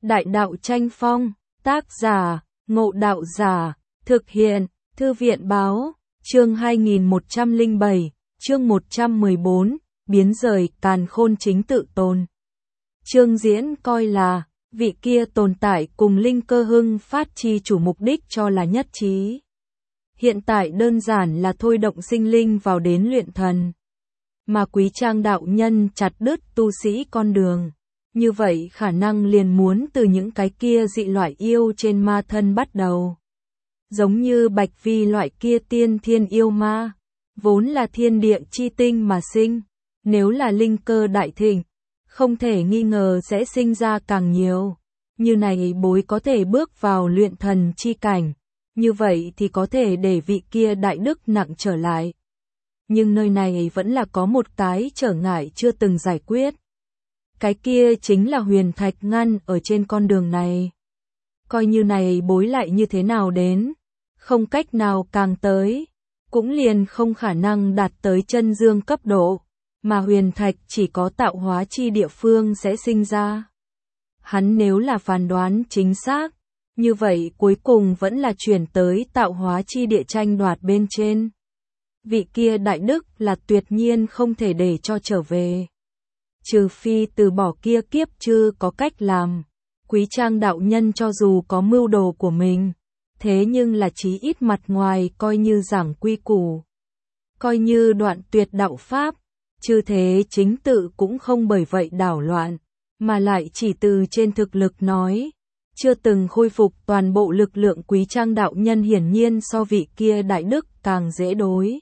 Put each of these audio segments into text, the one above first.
Đại đạo tranh phong, tác giả, Ngộ Đạo Giả, thực hiện, Thư viện báo, chương 2107, chương 114, biến rời càn khôn chính tự tồn. Chương diễn coi là, vị kia tồn tại cùng linh cơ hưng phát chi chủ mục đích cho là nhất trí. Hiện tại đơn giản là thôi động sinh linh vào đến luyện thần. Mà Quý Trang đạo nhân chặt đứt tu sĩ con đường. Như vậy khả năng liền muốn từ những cái kia dị loại yêu trên ma thân bắt đầu. Giống như Bạch Vi loại kia tiên thiên yêu ma, vốn là thiên địa chi tinh mà sinh, nếu là linh cơ đại thịnh, không thể nghi ngờ sẽ sinh ra càng nhiều. Như này bối có thể bước vào luyện thần chi cảnh, như vậy thì có thể để vị kia đại đức nặng trở lại. Nhưng nơi này vẫn là có một cái trở ngại chưa từng giải quyết. Cái kia chính là huyền thạch ngăn ở trên con đường này. Coi như này bối lại như thế nào đến, không cách nào càng tới, cũng liền không khả năng đạt tới chân dương cấp độ, mà huyền thạch chỉ có tạo hóa chi địa phương sẽ sinh ra. Hắn nếu là phán đoán chính xác, như vậy cuối cùng vẫn là chuyển tới tạo hóa chi địa tranh đoạt bên trên. Vị kia đại đức là tuyệt nhiên không thể để cho trở về. Trừ phi từ bỏ kia kiếp chưa có cách làm. Quý Trang đạo nhân cho dù có mưu đồ của mình, thế nhưng là chí ít mặt ngoài coi như giảng quy củ, coi như đoạn tuyệt đạo pháp, chứ thế chính tự cũng không bởi vậy đảo loạn, mà lại chỉ từ trên thực lực nói, chưa từng khôi phục toàn bộ lực lượng. Quý Trang đạo nhân hiển nhiên so vị kia đại đức càng dễ đối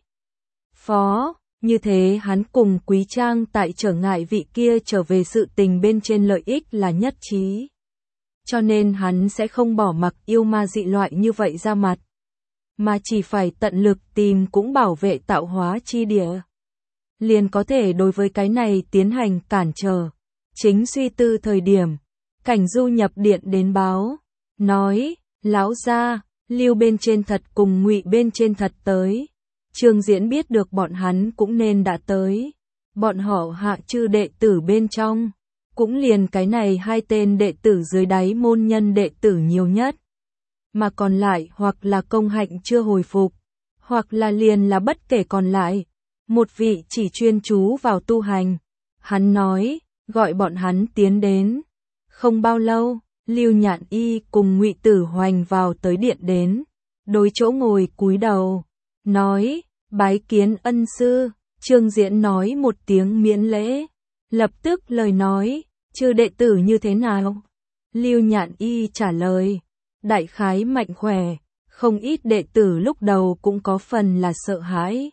phó. Như thế hắn cùng Quý Trang tại trở ngại vị kia trở về sự tình bên trên lợi ích là nhất trí. Cho nên hắn sẽ không bỏ mặc yêu ma dị loại như vậy ra mặt, mà chỉ phải tận lực tìm cũng bảo vệ tạo hóa chi địa. Liền có thể đối với cái này tiến hành cản trở. Chính suy tư thời điểm, Cảnh Du nhập điện đến báo, nói, lão gia, Lưu bên trên thật cùng Ngụy bên trên thật tới. Trương Diễn biết được bọn hắn cũng nên đã tới. Bọn họ hạ chư đệ tử bên trong, cũng liền cái này hai tên đệ tử dưới đáy môn nhân đệ tử nhiều nhất. Mà còn lại hoặc là công hạnh chưa hồi phục, hoặc là liền là bất kể còn lại. Một vị chỉ chuyên chú vào tu hành. Hắn nói, gọi bọn hắn tiến đến. Không bao lâu, Lưu Nhạn Y cùng Ngụy Tử Hoành vào tới điện đến. Đối chỗ ngồi cúi đầu, nói, bái kiến ân sư. Trương Diễn nói một tiếng miễn lễ. Lập tức lời nói, chư đệ tử như thế nào? Lưu Nhạn Y trả lời, đại khái mạnh khỏe, không ít đệ tử lúc đầu cũng có phần là sợ hãi.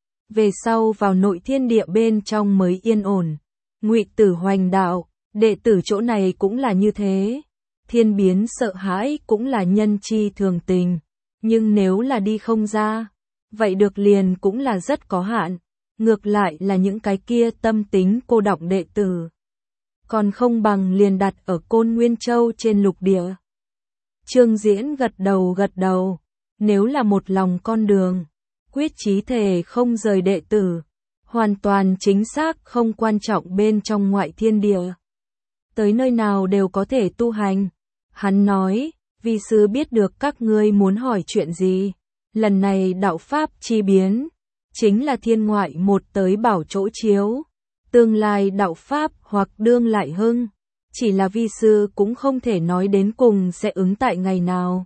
Về sau vào nội thiên địa bên trong mới yên ổn. Ngụy Tử Hoành đạo, đệ tử chỗ này cũng là như thế. Thiên biến sợ hãi cũng là nhân chi thường tình. Nhưng nếu là đi không ra, vậy được liền cũng là rất có hạn. Ngược lại là những cái kia tâm tính cô đọng đệ tử, còn không bằng liền đặt ở Côn Nguyên Châu trên lục địa. Trương Diễn gật đầu, nếu là một lòng con đường, quyết chí thể không rời đệ tử, hoàn toàn chính xác không quan trọng bên trong ngoại thiên địa. Tới nơi nào đều có thể tu hành. Hắn nói, vi sư biết được các ngươi muốn hỏi chuyện gì. Lần này đạo pháp chi biến, chính là thiên ngoại một tới bảo chỗ chiếu. Tương lai đạo pháp hoặc đương lại hưng, chỉ là vi sư cũng không thể nói đến cùng sẽ ứng tại ngày nào.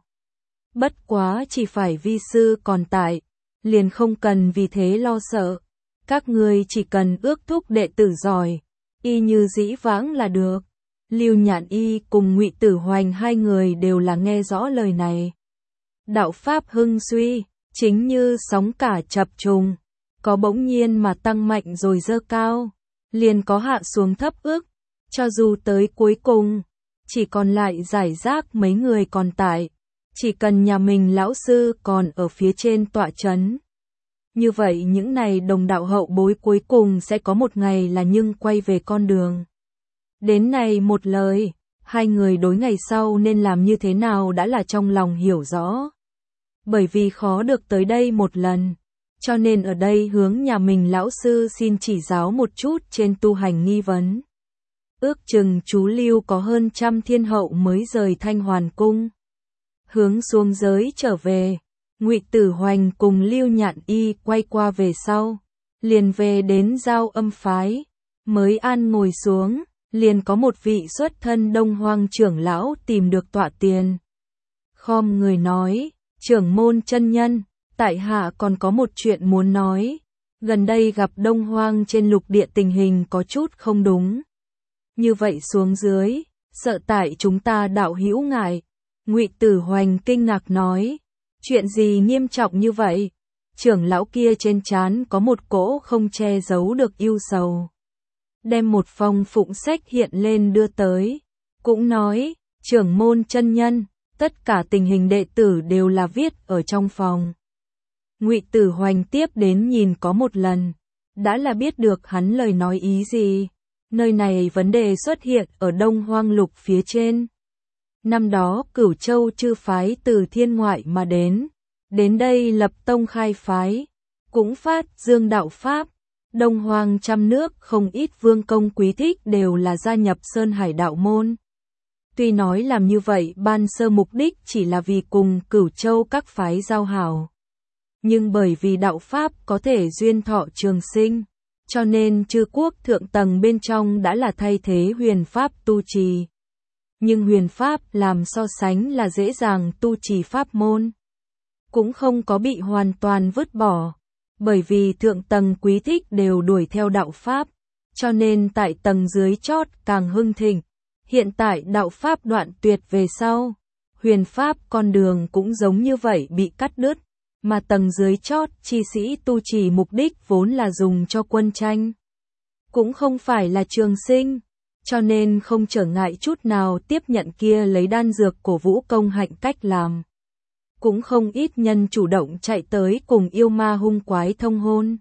Bất quá chỉ phải vi sư còn tại, liền không cần vì thế lo sợ. Các ngươi chỉ cần ước thúc đệ tử giỏi, y như dĩ vãng là được. Lưu Nhạn Y cùng Ngụy Tử Hoành hai người đều là nghe rõ lời này. Đạo pháp hưng suy, chính như sóng cả chập trùng, có bỗng nhiên mà tăng mạnh rồi dơ cao, liền có hạ xuống thấp ước. Cho dù tới cuối cùng, chỉ còn lại giải rác mấy người còn tại, chỉ cần nhà mình lão sư còn ở phía trên tọa chấn. Như vậy những này đồng đạo hậu bối cuối cùng sẽ có một ngày là nhưng quay về con đường. Đến này một lời, hai người đối ngày sau nên làm như thế nào đã là trong lòng hiểu rõ. Bởi vì khó được tới đây một lần, cho nên ở đây hướng nhà mình lão sư xin chỉ giáo một chút trên tu hành nghi vấn. ước chừng chú Lưu có hơn 100 thiên hậu mới rời Thanh Hoàn cung. Hướng xuống giới trở về, Ngụy Tử Hoành cùng Lưu Nhạn Y quay qua về sau, liền về đến Giao Âm phái, mới an ngồi xuống, liền có một vị xuất thân Đông Hoang trưởng lão tìm được tọa tiền. Khom người nói, trưởng môn chân nhân, tại hạ còn có một chuyện muốn nói, gần đây gặp Đông Hoang trên lục địa tình hình có chút không đúng. Như vậy xuống dưới, sợ tại chúng ta đạo hữu ngại. Ngụy Tử Hoành kinh ngạc nói, chuyện gì nghiêm trọng như vậy? Trưởng lão kia trên trán có một cỗ không che giấu được ưu sầu. Đem một phong phụng sách hiện lên đưa tới, cũng nói, trưởng môn chân nhân, tất cả tình hình đệ tử đều là viết ở trong phòng. Ngụy Tử Hoành tiếp đến nhìn có một lần, đã là biết được hắn lời nói ý gì. Nơi này vấn đề xuất hiện ở Đông Hoang lục phía trên. Năm đó Cửu Châu chư phái từ thiên ngoại mà đến đây lập tông khai phái, cũng phát dương đạo pháp. Đông Hoang trăm nước không ít vương công quý thích đều là gia nhập Sơn Hải đạo môn. Tuy nói làm như vậy ban sơ mục đích chỉ là vì cùng Cửu Châu các phái giao hảo, nhưng bởi vì đạo pháp có thể duyên thọ trường sinh, cho nên chư quốc thượng tầng bên trong đã là thay thế huyền pháp tu trì. Nhưng huyền pháp làm so sánh là dễ dàng tu trì pháp môn, cũng không có bị hoàn toàn vứt bỏ, bởi vì thượng tầng quý thích đều đuổi theo đạo pháp, cho nên tại tầng dưới chót càng hưng thịnh. Hiện tại đạo pháp đoạn tuyệt về sau, huyền pháp con đường cũng giống như vậy bị cắt đứt, mà tầng dưới chót chi sĩ tu trì mục đích vốn là dùng cho quân tranh, cũng không phải là trường sinh, cho nên không trở ngại chút nào tiếp nhận kia lấy đan dược cổ vũ công hạnh cách làm. Cũng không ít nhân chủ động chạy tới cùng yêu ma hung quái thông hôn,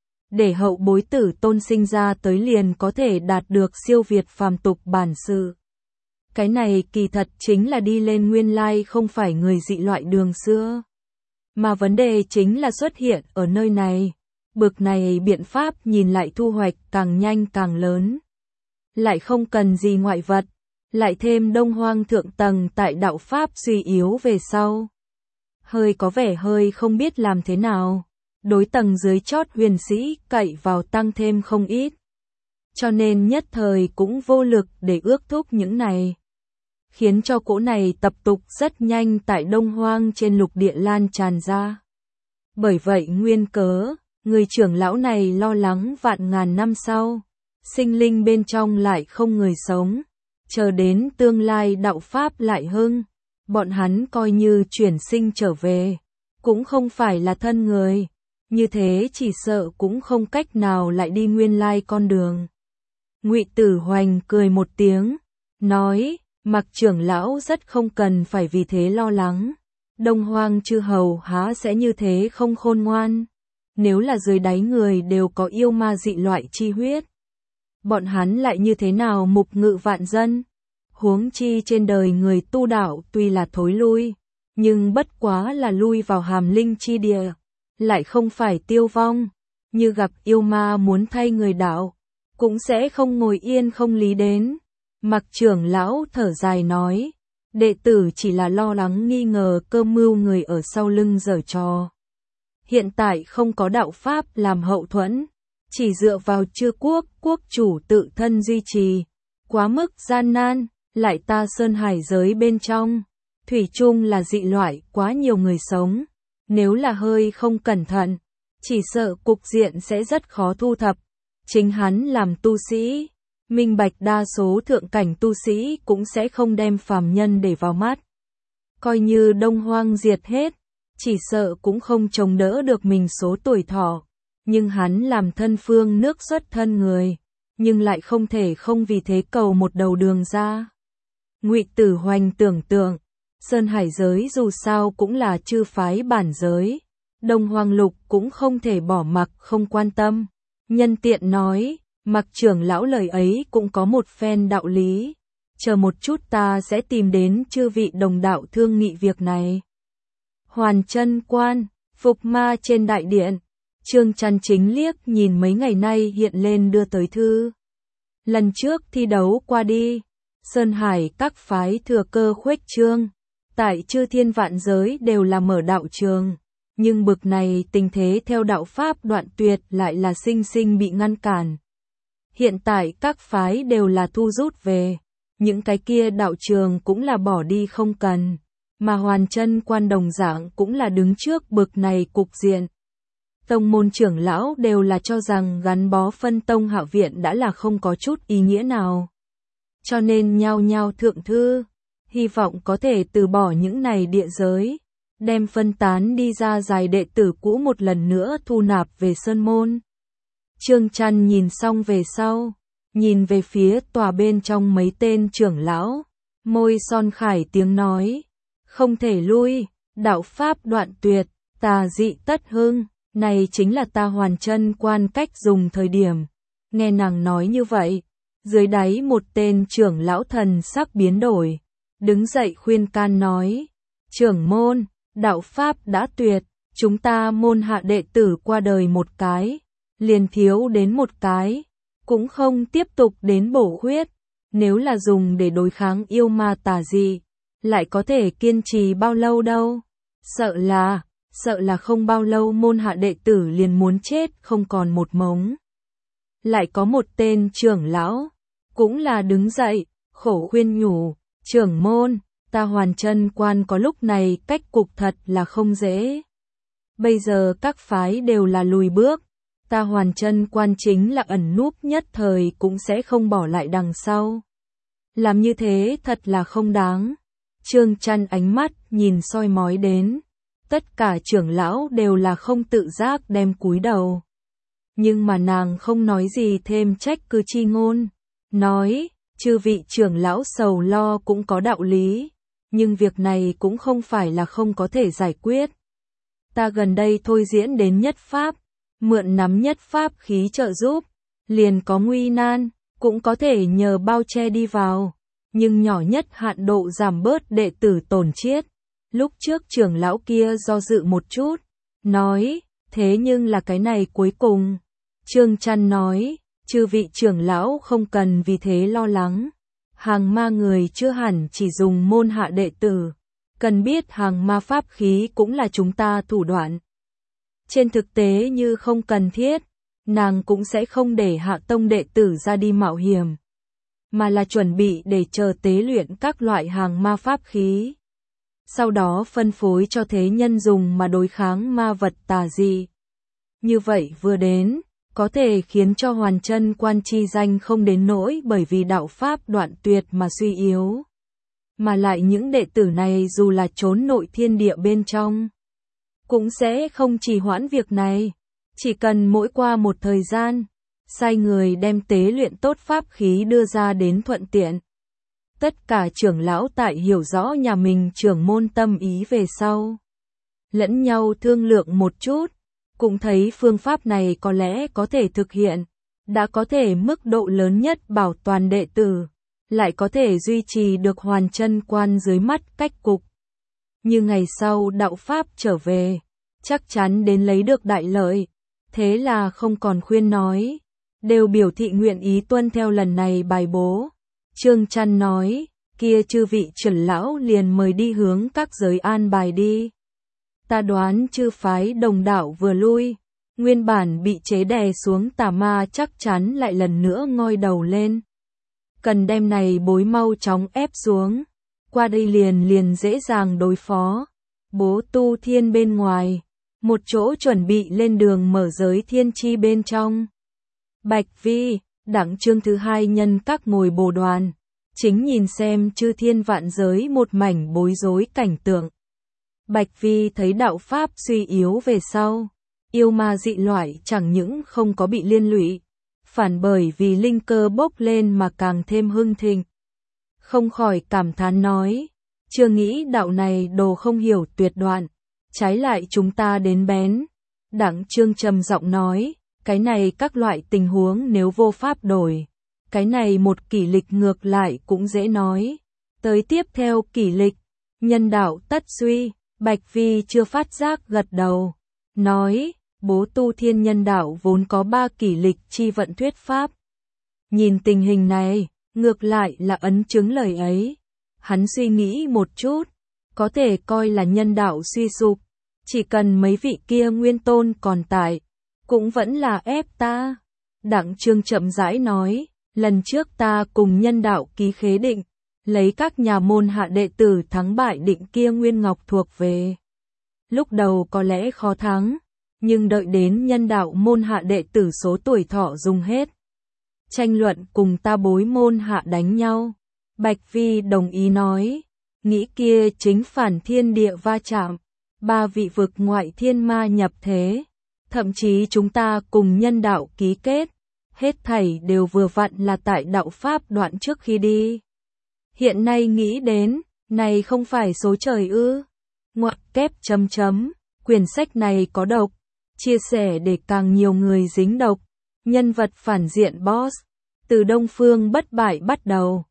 để hậu bối tử tôn sinh ra tới liền có thể đạt được siêu việt phàm tục bản sự. Cái này kỳ thật chính là đi lên nguyên lai không phải người dị loại đường xưa. Mà vấn đề chính là xuất hiện ở nơi này. Bực này biện pháp nhìn lại thu hoạch càng nhanh càng lớn. Lại không cần gì ngoại vật. Lại thêm Đông Hoang thượng tầng tại đạo pháp suy yếu về sau. Hơi có vẻ hơi không biết làm thế nào. Đối tầng dưới chót huyền sĩ cậy vào tăng thêm không ít. Cho nên nhất thời cũng vô lực để ước thúc những này. Khiến cho cỗ này tập tục rất nhanh tại Đông Hoang trên lục địa lan tràn ra. Bởi vậy nguyên cớ, người trưởng lão này lo lắng vạn ngàn năm sau, sinh linh bên trong lại không người sống, chờ đến tương lai đạo pháp lại hưng, bọn hắn coi như chuyển sinh trở về, cũng không phải là thân người, như thế chỉ sợ cũng không cách nào lại đi nguyên lai con đường. Ngụy Tử Hoành cười một tiếng, nói, Mặc trưởng lão rất không cần phải vì thế lo lắng. Đông Hoang chư hầu há sẽ như thế không khôn ngoan. Nếu là dưới đáy người đều có yêu ma dị loại chi huyết, bọn hắn lại như thế nào mục ngự vạn dân. Huống chi trên đời người tu đạo tuy là thối lui, nhưng bất quá là lui vào hàm linh chi địa, lại không phải tiêu vong. Như gặp yêu ma muốn thay người đạo, cũng sẽ không ngồi yên không lý đến. Mặc trưởng lão thở dài nói, đệ tử chỉ là lo lắng nghi ngờ cơ mưu người ở sau lưng giở trò. Hiện tại không có đạo pháp làm hậu thuẫn, chỉ dựa vào chư quốc, quốc chủ tự thân duy trì, quá mức gian nan, lại ta sơn hải giới bên trong, thủy chung là dị loại quá nhiều người sống, nếu là hơi không cẩn thận, chỉ sợ cục diện sẽ rất khó thu thập. Chính hắn làm tu sĩ, minh bạch đa số thượng cảnh tu sĩ cũng sẽ không đem phàm nhân để vào mắt. Coi như Đông Hoang diệt hết, chỉ sợ cũng không chống đỡ được mình số tuổi thọ. Nhưng hắn làm thân phương nước xuất thân người, nhưng lại không thể không vì thế cầu một đầu đường ra. Ngụy Tử Hoành tưởng tượng, Sơn Hải giới dù sao cũng là chư phái bản giới, Đông Hoang lục cũng không thể bỏ mặc không quan tâm. Nhân tiện nói, Mặc trưởng lão lời ấy cũng có một phen đạo lý. Chờ một chút ta sẽ tìm đến chư vị đồng đạo thương nghị việc này. Hoàn Chân Quan, Phục Ma trên đại điện. Trương Chăn Chính liếc nhìn mấy ngày nay hiện lên đưa tới thư. Lần trước thi đấu qua đi, Sơn Hải các phái thừa cơ khuếch trương, tại chư thiên vạn giới đều là mở đạo trường, nhưng bực này tình thế theo đạo pháp đoạn tuyệt lại là sinh sinh bị ngăn cản. Hiện tại các phái đều là thu rút về, những cái kia đạo trường cũng là bỏ đi không cần, mà Hoàn Chân Quan đồng dạng cũng là đứng trước bực này cục diện. Tông môn trưởng lão đều là cho rằng gắn bó phân tông hạ viện đã là không có chút ý nghĩa nào. Cho nên nhao nhao thượng thư, hy vọng có thể từ bỏ những này địa giới, đem phân tán đi ra dài đệ tử cũ một lần nữa thu nạp về sơn môn. Trương Trăn nhìn xong về sau, nhìn về phía tòa bên trong mấy tên trưởng lão, môi son khải tiếng nói, không thể lui, đạo pháp đoạn tuyệt, tà dị tất hưng, này chính là ta Hoàn Chân Quan cách dùng thời điểm. Nghe nàng nói như vậy, dưới đáy một tên trưởng lão thần sắc biến đổi, đứng dậy khuyên can nói, trưởng môn, đạo pháp đã tuyệt, chúng ta môn hạ đệ tử qua đời một cái, liền thiếu đến một cái, cũng không tiếp tục đến bổ huyết, nếu là dùng để đối kháng yêu ma tà dị, lại có thể kiên trì bao lâu đâu, sợ là không bao lâu môn hạ đệ tử liền muốn chết không còn một mống. Lại có một tên trưởng lão, cũng là đứng dậy, khổ khuyên nhủ, trưởng môn, ta Hoàn Chân Quan có lúc này cách cục thật là không dễ. Bây giờ các phái đều là lùi bước, ta Hoàn Chân Quan chính là ẩn núp nhất thời cũng sẽ không bỏ lại đằng sau. Làm như thế thật là không đáng. Trương Trăn ánh mắt nhìn soi mói đến, tất cả trưởng lão đều là không tự giác đem cúi đầu. Nhưng mà nàng không nói gì thêm trách cứ chi ngôn, nói, chư vị trưởng lão sầu lo cũng có đạo lý, nhưng việc này cũng không phải là không có thể giải quyết. Ta gần đây thôi diễn đến nhất pháp, mượn nắm nhất pháp khí trợ giúp, liền có nguy nan, cũng có thể nhờ bao che đi vào, nhưng nhỏ nhất hạn độ giảm bớt đệ tử tổn chiết. Lúc trước trưởng lão kia do dự một chút, nói, thế nhưng là cái này cuối cùng. Trương Trăn nói, chư vị trưởng lão không cần vì thế lo lắng. Hàng ma người chưa hẳn chỉ dùng môn hạ đệ tử. Cần biết hàng ma pháp khí cũng là chúng ta thủ đoạn. Trên thực tế như không cần thiết, nàng cũng sẽ không để hạ tông đệ tử ra đi mạo hiểm, mà là chuẩn bị để chờ tế luyện các loại hàng ma pháp khí. Sau đó phân phối cho thế nhân dùng mà đối kháng ma vật tà dị. Như vậy vừa đến, có thể khiến cho Hoàn Chân Quan chi danh không đến nỗi bởi vì đạo pháp đoạn tuyệt mà suy yếu. Mà lại những đệ tử này dù là trốn nội thiên địa bên trong, cũng sẽ không trì hoãn việc này. Chỉ cần mỗi qua một thời gian, sai người đem tế luyện tốt pháp khí đưa ra đến thuận tiện. Tất cả trưởng lão tại hiểu rõ nhà mình trưởng môn tâm ý về sau, lẫn nhau thương lượng một chút, cũng thấy phương pháp này có lẽ có thể thực hiện, đã có thể mức độ lớn nhất bảo toàn đệ tử, lại có thể duy trì được Hoàn Chân Quan dưới mắt cách cục. Như ngày sau đạo pháp trở về, chắc chắn đến lấy được đại lợi, thế là không còn khuyên nói, đều biểu thị nguyện ý tuân theo lần này bài bố. Trương Trăn nói, kia chư vị trưởng lão liền mời đi hướng các giới an bài đi. Ta đoán chư phái đồng đạo vừa lui, nguyên bản bị chế đè xuống tà ma chắc chắn lại lần nữa ngoi đầu lên. Cần đem này bối mau chóng ép xuống, qua đây liền dễ dàng đối phó. Bố tu thiên bên ngoài, một chỗ chuẩn bị lên đường mở giới thiên chi bên trong. Bạch Vi, đẳng chương thứ 2 nhân các ngồi bồ đoàn, chính nhìn xem chư thiên vạn giới một mảnh bối rối cảnh tượng. Bạch Vi thấy đạo pháp suy yếu về sau, yêu ma dị loại chẳng những không có bị liên lụy, phản bởi vì linh cơ bốc lên mà càng thêm hưng thịnh. Không khỏi cảm thán nói, chưa nghĩ đạo này đồ không hiểu tuyệt đoạn, trái lại chúng ta đến bén. Đặng Trương trầm giọng nói, cái này các loại tình huống nếu vô pháp đổi, cái này một kỷ lịch ngược lại cũng dễ nói. Tới tiếp theo kỷ lịch, nhân đạo tất suy. Bạch Vi chưa phát giác gật đầu, nói, bố tu thiên nhân đạo vốn có 3 kỷ lịch chi vận thuyết pháp. Nhìn tình hình này, ngược lại là ấn chứng lời ấy. Hắn suy nghĩ một chút, có thể coi là nhân đạo suy sụp, chỉ cần mấy vị kia nguyên tôn còn tại, cũng vẫn là ép ta. Đặng Trương chậm rãi nói, lần trước ta cùng nhân đạo ký khế định, lấy các nhà môn hạ đệ tử thắng bại định kia nguyên ngọc thuộc về. Lúc đầu có lẽ khó thắng, nhưng đợi đến nhân đạo môn hạ đệ tử số tuổi thọ dùng hết. Tranh luận cùng ta bối môn hạ đánh nhau. Bạch Vi đồng ý nói, nghĩ kia chính phản thiên địa va chạm, 3 vị vực ngoại thiên ma nhập thế. Thậm chí chúng ta cùng nhân đạo ký kết, hết thảy đều vừa vặn là tại đạo pháp đoạn trước khi đi. Hiện nay nghĩ đến, này không phải số trời ư? Ngoặc kép chấm chấm, quyển sách này có độc, chia sẻ để càng nhiều người dính độc. Nhân vật phản diện boss, từ Đông Phương bất bại bắt đầu.